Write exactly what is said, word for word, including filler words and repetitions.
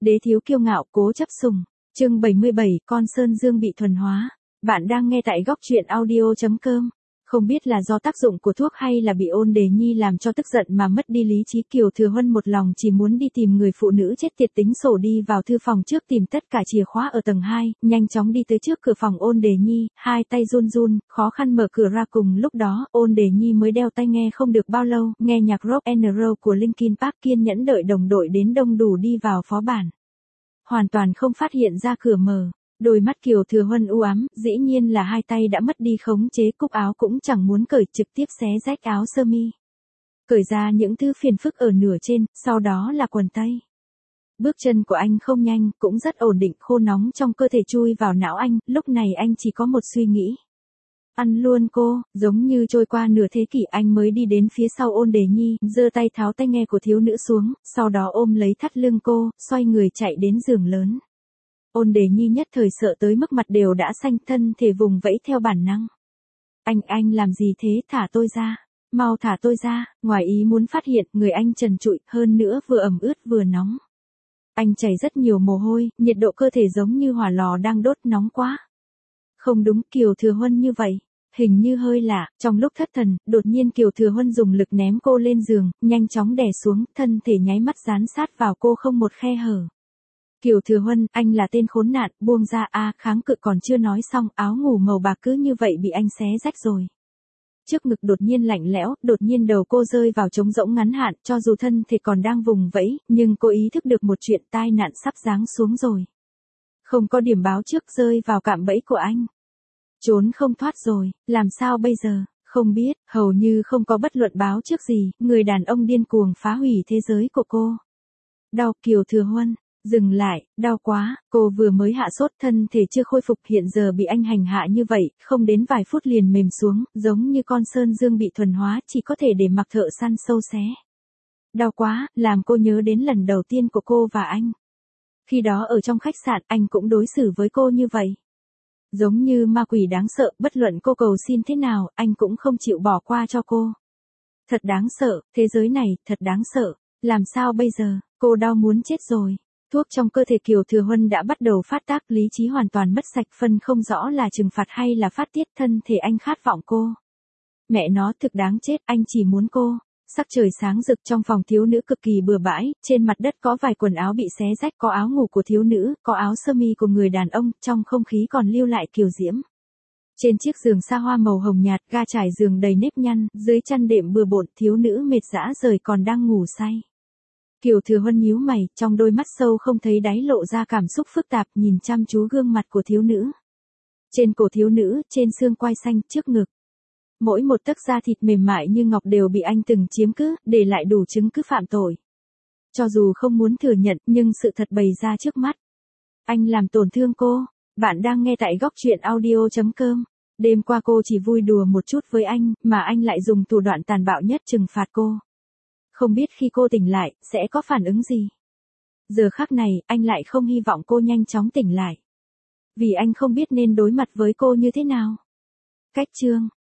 Đế thiếu kiêu ngạo, cố chấp sủng. Chương bảy mươi bảy, con Sơn Dương bị thuần hóa. Bạn đang nghe tại góc truyện audio chấm com. Không biết là do tác dụng của thuốc hay là bị Ôn Đề Nhi làm cho tức giận mà mất đi lý trí, Kiều Thừa Huân một lòng chỉ muốn đi tìm người phụ nữ chết tiệt tính sổ, đi vào thư phòng trước tìm tất cả chìa khóa ở tầng hai, nhanh chóng đi tới trước cửa phòng Ôn Đề Nhi, hai tay run run, khó khăn mở cửa ra. Cùng lúc đó, Ôn Đề Nhi mới đeo tai nghe không được bao lâu, nghe nhạc rock and roll của Linkin Park, kiên nhẫn đợi đồng đội đến đông đủ đi vào phó bản. Hoàn toàn không phát hiện ra cửa mở. Đôi mắt Kiều Thừa Huân u ám, dĩ nhiên là hai tay đã mất đi khống chế, cúc áo cũng chẳng muốn cởi, trực tiếp xé rách áo sơ mi. Cởi ra những thứ phiền phức ở nửa trên, sau đó là quần tây. Bước chân của anh không nhanh, cũng rất ổn định, khô nóng trong cơ thể chui vào não anh, lúc này anh chỉ có một suy nghĩ. Ăn luôn cô. Giống như trôi qua nửa thế kỷ, anh mới đi đến phía sau Ôn Đề Nhi, giơ tay tháo tai nghe của thiếu nữ xuống, sau đó ôm lấy thắt lưng cô, xoay người chạy đến giường lớn. Ôn Đề Nhi nhất thời sợ tới mức mặt đều đã xanh, thân thể vùng vẫy theo bản năng. Anh, anh làm gì thế, thả tôi ra, mau thả tôi ra. Ngoài ý muốn phát hiện, người anh trần trụi, hơn nữa vừa ẩm ướt vừa nóng. Anh chảy rất nhiều mồ hôi, nhiệt độ cơ thể giống như hỏa lò đang đốt, nóng quá. Không đúng, Kiều Thừa Huân như vậy, hình như hơi lạ. Trong lúc thất thần, đột nhiên Kiều Thừa Huân dùng lực ném cô lên giường, nhanh chóng đè xuống, thân thể nháy mắt dán sát vào cô không một khe hở. Kiều Thừa Huân, anh là tên khốn nạn, buông ra a. À, kháng cự còn chưa nói xong, áo ngủ màu bạc cứ như vậy bị anh xé rách rồi. Trước ngực đột nhiên lạnh lẽo, đột nhiên đầu cô rơi vào trống rỗng ngắn hạn, cho dù thân thể còn đang vùng vẫy, nhưng cô ý thức được một chuyện, tai nạn sắp giáng xuống rồi. Không có điểm báo trước, rơi vào cạm bẫy của anh. Trốn không thoát rồi, làm sao bây giờ? Không biết, hầu như không có bất luận báo trước gì, người đàn ông điên cuồng phá hủy thế giới của cô. Đau. Kiều Thừa Huân, dừng lại, đau quá. Cô vừa mới hạ sốt, thân thể chưa khôi phục, hiện giờ bị anh hành hạ như vậy, không đến vài phút liền mềm xuống, giống như con Sơn Dương bị thuần hóa, chỉ có thể để mặc thợ săn sâu xé. Đau quá, làm cô nhớ đến lần đầu tiên của cô và anh. Khi đó ở trong khách sạn, anh cũng đối xử với cô như vậy. Giống như ma quỷ đáng sợ, bất luận cô cầu xin thế nào, anh cũng không chịu bỏ qua cho cô. Thật đáng sợ, thế giới này, thật đáng sợ. Làm sao bây giờ, cô đau muốn chết rồi. Thuốc trong cơ thể Kiều Thừa Huân đã bắt đầu phát tác, lý trí hoàn toàn mất sạch, phân không rõ là trừng phạt hay là phát tiết, thân thể anh khát vọng cô. Mẹ nó, thực đáng chết, anh chỉ muốn cô. Sắc trời sáng rực, trong phòng thiếu nữ cực kỳ bừa bãi, trên mặt đất có vài quần áo bị xé rách, có áo ngủ của thiếu nữ, có áo sơ mi của người đàn ông, trong không khí còn lưu lại kiều diễm. Trên chiếc giường sa hoa màu hồng nhạt, ga trải giường đầy nếp nhăn, dưới chăn đệm bừa bộn, thiếu nữ mệt dã rời còn đang ngủ say. Kiều Thừa Huân nhíu mày, trong đôi mắt sâu không thấy đáy lộ ra cảm xúc phức tạp, nhìn chăm chú gương mặt của thiếu nữ. Trên cổ thiếu nữ, trên xương quai xanh, trước ngực. Mỗi một tấc da thịt mềm mại như ngọc đều bị anh từng chiếm cứ, để lại đủ chứng cứ phạm tội. Cho dù không muốn thừa nhận, nhưng sự thật bày ra trước mắt. Anh làm tổn thương cô. Bạn đang nghe tại góc truyện audio chấm com. Đêm qua cô chỉ vui đùa một chút với anh, mà anh lại dùng thủ đoạn tàn bạo nhất trừng phạt cô. Không biết khi cô tỉnh lại, sẽ có phản ứng gì. Giờ khắc này, anh lại không hy vọng cô nhanh chóng tỉnh lại. Vì anh không biết nên đối mặt với cô như thế nào. Cách chương.